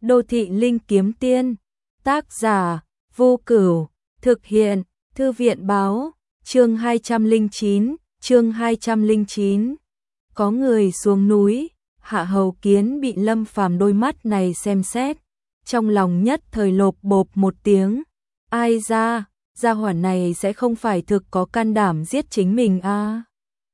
Đô thị linh kiếm tiên, tác giả, Vô Cửu, thực hiện, Thư viện báo, chương 209. Có người xuống núi, Hạ Hầu Kiến bị Lâm Phàm đôi mắt này xem xét, trong lòng nhất thời lộp bộp một tiếng, ai ra, gia hỏa này sẽ không phải thực có can đảm giết chính mình à?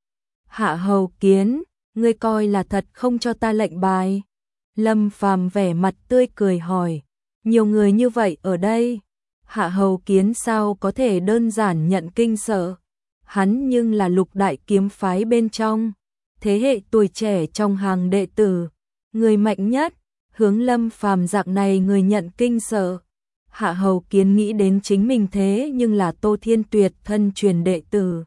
Hạ Hầu Kiến, ngươi coi là thật không cho ta lệnh bài? Lâm Phàm vẻ mặt tươi cười hỏi, nhiều người như vậy ở đây, Hạ Hầu Kiến sao có thể đơn giản nhận kinh sợ, hắn nhưng là lục đại kiếm phái bên trong, thế hệ tuổi trẻ trong hàng đệ tử, người mạnh nhất, hướng Lâm Phàm dạng này người nhận kinh sợ. Hạ Hầu Kiến nghĩ đến chính mình thế nhưng là Tô Thiên Tuyệt thân truyền đệ tử.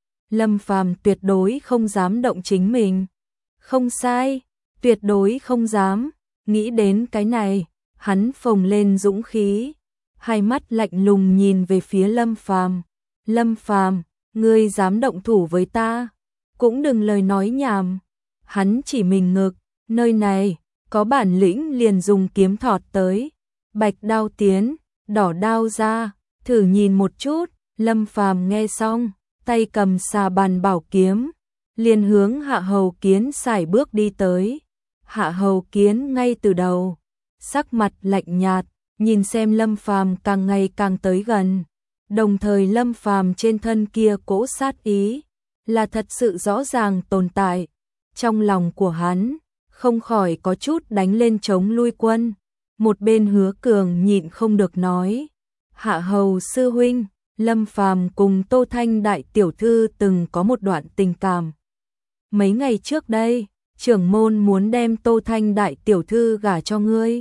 Lâm Phàm tuyệt đối không dám động chính mình. Không sai, tuyệt đối không dám. Nghĩ đến cái này, hắn phồng lên dũng khí, hai mắt lạnh lùng nhìn về phía Lâm Phàm. Lâm Phàm, ngươi dám động thủ với ta? Cũng đừng lời nói nhảm. Hắn chỉ mình ngực, nơi này, có bản lĩnh liền dùng kiếm thọt tới. Bạch đao tiến, đỏ đao ra, thử nhìn một chút. Lâm Phàm nghe xong, tay cầm xà bàn bảo kiếm, liền hướng Hạ Hầu Kiến sải bước đi tới. Hạ Hầu Kiến ngay từ đầu, sắc mặt lạnh nhạt, nhìn xem Lâm Phàm càng ngày càng tới gần. Đồng thời Lâm Phàm trên thân kia cỗ sát ý, là thật sự rõ ràng tồn tại. Trong lòng của hắn, không khỏi có chút đánh lên chống lui quân. Một bên Hứa Cường nhịn không được nói, Hạ Hầu sư huynh, Lâm Phàm cùng Tô Thanh đại tiểu thư từng có một đoạn tình cảm. Mấy ngày trước đây, trưởng môn muốn đem Tô Thanh đại tiểu thư gả cho ngươi.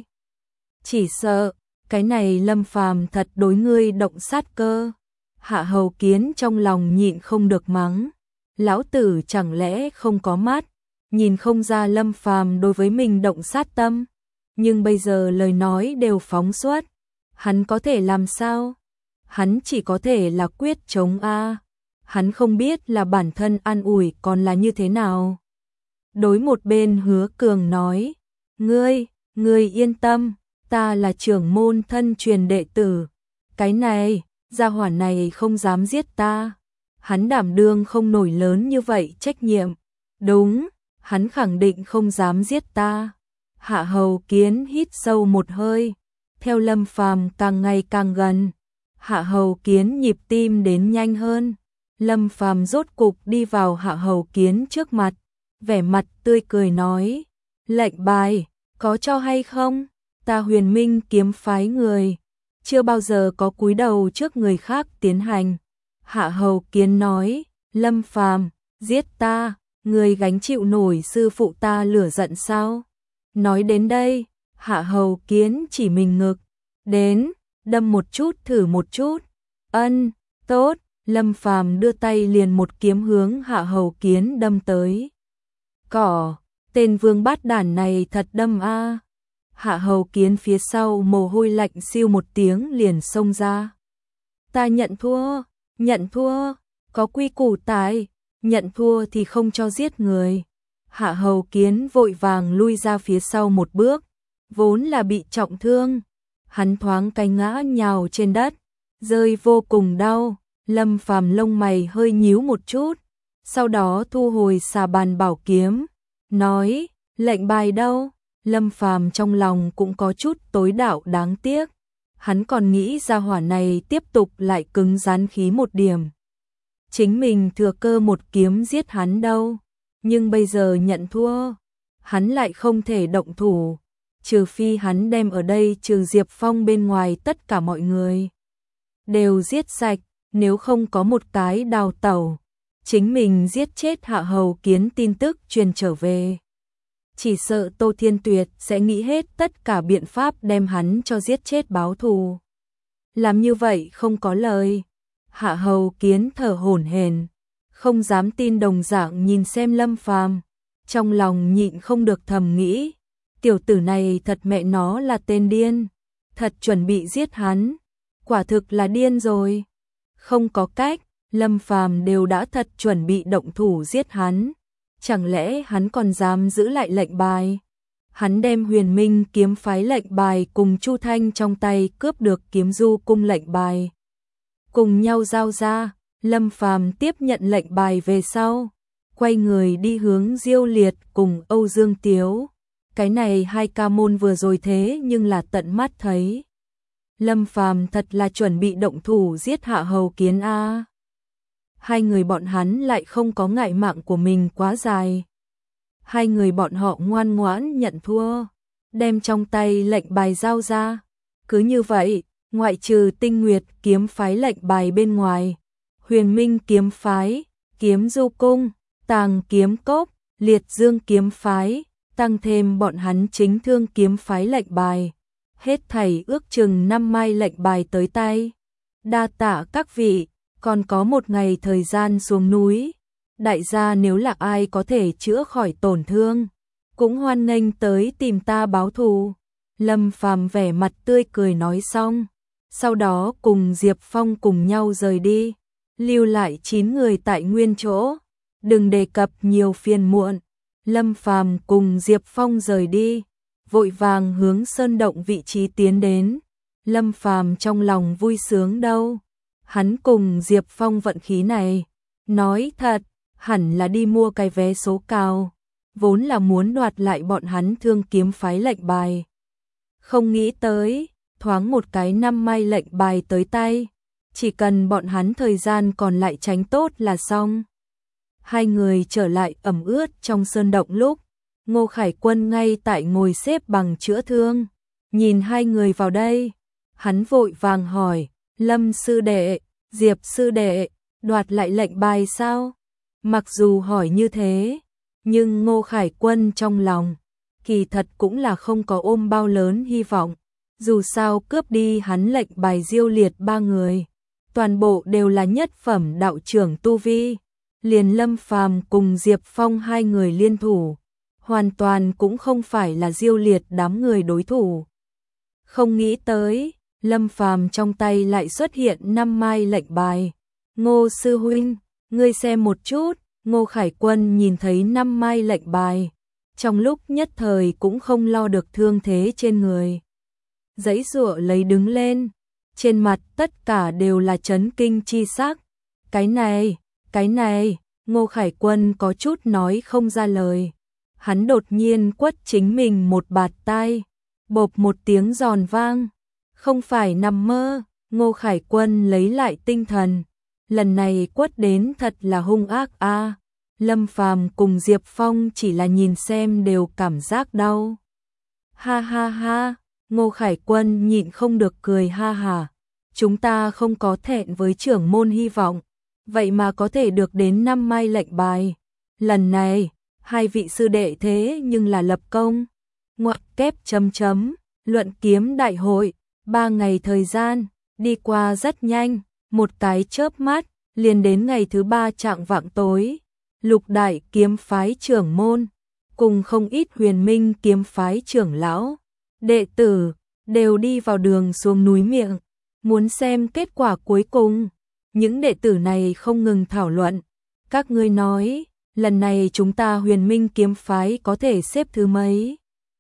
Chỉ sợ, cái này Lâm Phàm thật đối ngươi động sát cơ. Hạ Hầu Kiến trong lòng nhịn không được mắng, lão tử chẳng lẽ không có mắt, nhìn không ra Lâm Phàm đối với mình động sát tâm. Nhưng bây giờ lời nói đều phóng xuất, hắn có thể làm sao? Hắn chỉ có thể là quyết chống a. Hắn không biết là bản thân an ủi còn là như thế nào. Đối một bên Hứa Cường nói, ngươi yên tâm, ta là trưởng môn thân truyền đệ tử. Cái này, gia hỏa này không dám giết ta. Hắn đảm đương không nổi lớn như vậy trách nhiệm. Đúng, hắn khẳng định không dám giết ta. Hạ Hầu Kiến hít sâu một hơi, theo Lâm Phàm càng ngày càng gần. Hạ Hầu Kiến nhịp tim đến nhanh hơn. Lâm Phàm rốt cục đi vào Hạ Hầu Kiến trước mặt, vẻ mặt tươi cười nói, lệnh bài, có cho hay không? Ta Huyền Minh kiếm phái người, chưa bao giờ có cúi đầu trước người khác tiến hành. Hạ Hầu Kiến nói, Lâm Phàm, giết ta, người gánh chịu nổi sư phụ ta lửa giận sao? Nói đến đây, Hạ Hầu Kiến chỉ mình ngực, đến, đâm một chút thử một chút. Ân, tốt. Lâm Phàm đưa tay liền một kiếm hướng Hạ Hầu Kiến đâm tới. Tên vương bát đản này thật đâm a. Hạ Hầu Kiến phía sau mồ hôi lạnh siêu một tiếng liền xông ra. Ta nhận thua, có quy củ tại, nhận thua thì không cho giết người. Hạ Hầu Kiến vội vàng lui ra phía sau một bước, vốn là bị trọng thương. Hắn thoáng cái ngã nhào trên đất, rơi vô cùng đau. Lâm Phàm lông mày hơi nhíu một chút, sau đó thu hồi xà bàn bảo kiếm, nói, lệnh bài đâu? Lâm Phàm trong lòng cũng có chút tối đạo đáng tiếc, hắn còn nghĩ gia hỏa này tiếp tục lại cứng rắn khí một điểm. Chính mình thừa cơ một kiếm giết hắn đâu, nhưng bây giờ nhận thua, hắn lại không thể động thủ, trừ phi hắn đem ở đây trừ Diệp Phong bên ngoài tất cả mọi người đều giết sạch. Nếu không có một cái đào tẩu, chính mình giết chết Hạ Hầu Kiến tin tức truyền trở về, chỉ sợ Tô Thiên Tuyệt sẽ nghĩ hết tất cả biện pháp đem hắn cho giết chết báo thù. Làm như vậy không có lời. Hạ Hầu Kiến thở hổn hển, không dám tin đồng dạng nhìn xem Lâm Phàm, trong lòng nhịn không được thầm nghĩ, tiểu tử này thật mẹ nó là tên điên, thật chuẩn bị giết hắn, quả thực là điên rồi. Không có cách, Lâm Phàm đều đã thật chuẩn bị động thủ giết hắn, chẳng lẽ hắn còn dám giữ lại lệnh bài? Hắn đem Huyền Minh kiếm phái lệnh bài cùng Chu Thanh trong tay cướp được Kiếm Du cung lệnh bài. Cùng nhau giao ra, Lâm Phàm tiếp nhận lệnh bài về sau, quay người đi hướng Diêu Liệt cùng Âu Dương Tiếu. Cái này hai ca môn vừa rồi thế nhưng là tận mắt thấy. Lâm Phàm thật là chuẩn bị động thủ giết Hạ Hầu Kiến a. Hai người bọn hắn lại không có ngại mạng của mình quá dài. Hai người bọn họ ngoan ngoãn nhận thua, đem trong tay lệnh bài giao ra. Cứ như vậy, ngoại trừ Tinh Nguyệt kiếm phái lệnh bài bên ngoài, Huyền Minh kiếm phái, Kiếm Du cung, Tàng kiếm cốc, Liệt Dương kiếm phái, tăng thêm bọn hắn chính thương kiếm phái lệnh bài, hết thảy ước chừng 5 mai lệnh bài tới tay. Đa tạ các vị, còn có một ngày thời gian xuống núi. Đại gia nếu là ai có thể chữa khỏi tổn thương, cũng hoan nghênh tới tìm ta báo thù. Lâm Phàm vẻ mặt tươi cười nói xong, sau đó cùng Diệp Phong cùng nhau rời đi, lưu lại 9 người tại nguyên chỗ. Đừng đề cập nhiều phiền muộn. Lâm Phàm cùng Diệp Phong rời đi, vội vàng hướng sơn động vị trí tiến đến. Lâm Phàm trong lòng vui sướng đâu. Hắn cùng Diệp Phong vận khí này, nói thật, hẳn là đi mua cái vé số cao, vốn là muốn đoạt lại bọn hắn thương kiếm phái lệnh bài. Không nghĩ tới, thoáng một cái 5 mai lệnh bài tới tay, chỉ cần bọn hắn thời gian còn lại tránh tốt là xong. Hai người trở lại ẩm ướt trong sơn động lúc, Ngô Khải Quân ngay tại ngồi xếp bằng chữa thương, nhìn hai người vào đây, hắn vội vàng hỏi, Lâm sư đệ, Diệp sư đệ, đoạt lại lệnh bài sao? Mặc dù hỏi như thế, nhưng Ngô Khải Quân trong lòng, kỳ thật cũng là không có ôm bao lớn hy vọng, dù sao cướp đi hắn lệnh bài Diêu Liệt 3 người, toàn bộ đều là nhất phẩm đạo trưởng tu vi. Liền Lâm Phàm cùng Diệp Phong hai người liên thủ, hoàn toàn cũng không phải là Diêu Liệt đám người đối thủ. Không nghĩ tới, Lâm Phàm trong tay lại xuất hiện 5 mai lệnh bài. Ngô sư huynh, ngươi xem một chút. Ngô Khải Quân nhìn thấy 5 mai lệnh bài, trong lúc nhất thời cũng không lo được thương thế trên người. Giãy giụa lấy đứng lên, trên mặt tất cả đều là chấn kinh chi sắc. Cái này, Ngô Khải Quân có chút nói không ra lời. Hắn đột nhiên quất chính mình một bạt tai, bộp một tiếng giòn vang. Không phải nằm mơ, Ngô Khải Quân lấy lại tinh thần. Lần này quất đến thật là hung ác a. Lâm Phàm cùng Diệp Phong chỉ là nhìn xem đều cảm giác đau. Ha ha ha, Ngô Khải Quân nhịn không được cười ha hả. Chúng ta không có thẹn với trưởng môn hy vọng, vậy mà có thể được đến 5 mai lệnh bài. Lần này, hai vị sư đệ thế nhưng là lập công. Ngoặc kép chấm chấm, luận kiếm đại hội, 3 ngày thời gian, đi qua rất nhanh, một cái chớp mắt, liền đến ngày thứ 3 chạng vạng tối. Lục đại kiếm phái trưởng môn, cùng không ít Huyền Minh kiếm phái trưởng lão, đệ tử, đều đi vào đường xuống núi miệng, muốn xem kết quả cuối cùng. Những đệ tử này không ngừng thảo luận. Các ngươi nói, lần này chúng ta Huyền Minh kiếm phái có thể xếp thứ mấy?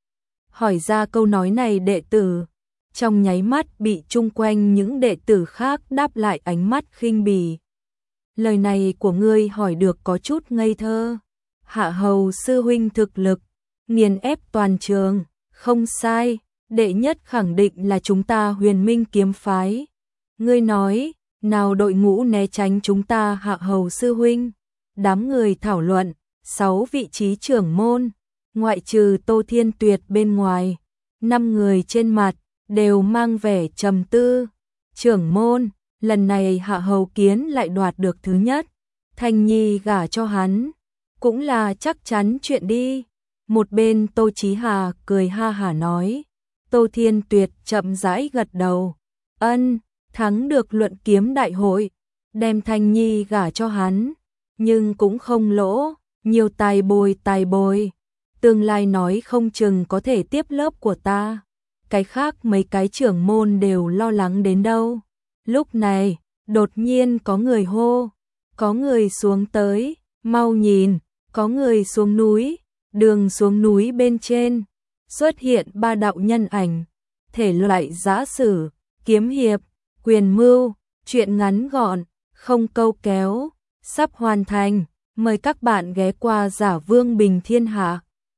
Hỏi ra câu nói này đệ tử, trong nháy mắt bị chung quanh những đệ tử khác đáp lại ánh mắt khinh bỉ. Lời này của ngươi hỏi được có chút ngây thơ. Hạ Hầu sư huynh thực lực, nghiền ép toàn trường, không sai, đệ nhất khẳng định là chúng ta Huyền Minh kiếm phái. Ngươi nói, nào đội ngũ né tránh chúng ta Hạ Hầu sư huynh? Đám người thảo luận, 6 vị trí trưởng môn, ngoại trừ Tô Thiên Tuyệt bên ngoài, 5 người trên mặt đều mang vẻ trầm tư. Trưởng môn, lần này Hạ Hầu Kiến lại đoạt được thứ nhất, Thanh Nhi gả cho hắn, cũng là chắc chắn chuyện đi. Một bên Tô Chí Hà cười ha hả nói. Tô Thiên Tuyệt chậm rãi gật đầu. Ân, thắng được luận kiếm đại hội, đem Thanh Nhi gả cho hắn, nhưng cũng không lỗ, nhiều tài bồi. Tương lai nói không chừng có thể tiếp lớp của ta. Cái khác mấy cái trưởng môn đều lo lắng đến đâu. Lúc này, đột nhiên có người hô, có người xuống tới, mau nhìn, có người xuống núi, đường xuống núi bên trên, xuất hiện ba đạo nhân ảnh, thể loại giã sử, kiếm hiệp, quyền mưu, truyện ngắn gọn, không câu kéo, sắp hoàn thành. Mời các bạn ghé qua Giả Vương Bình Thiên Hạ.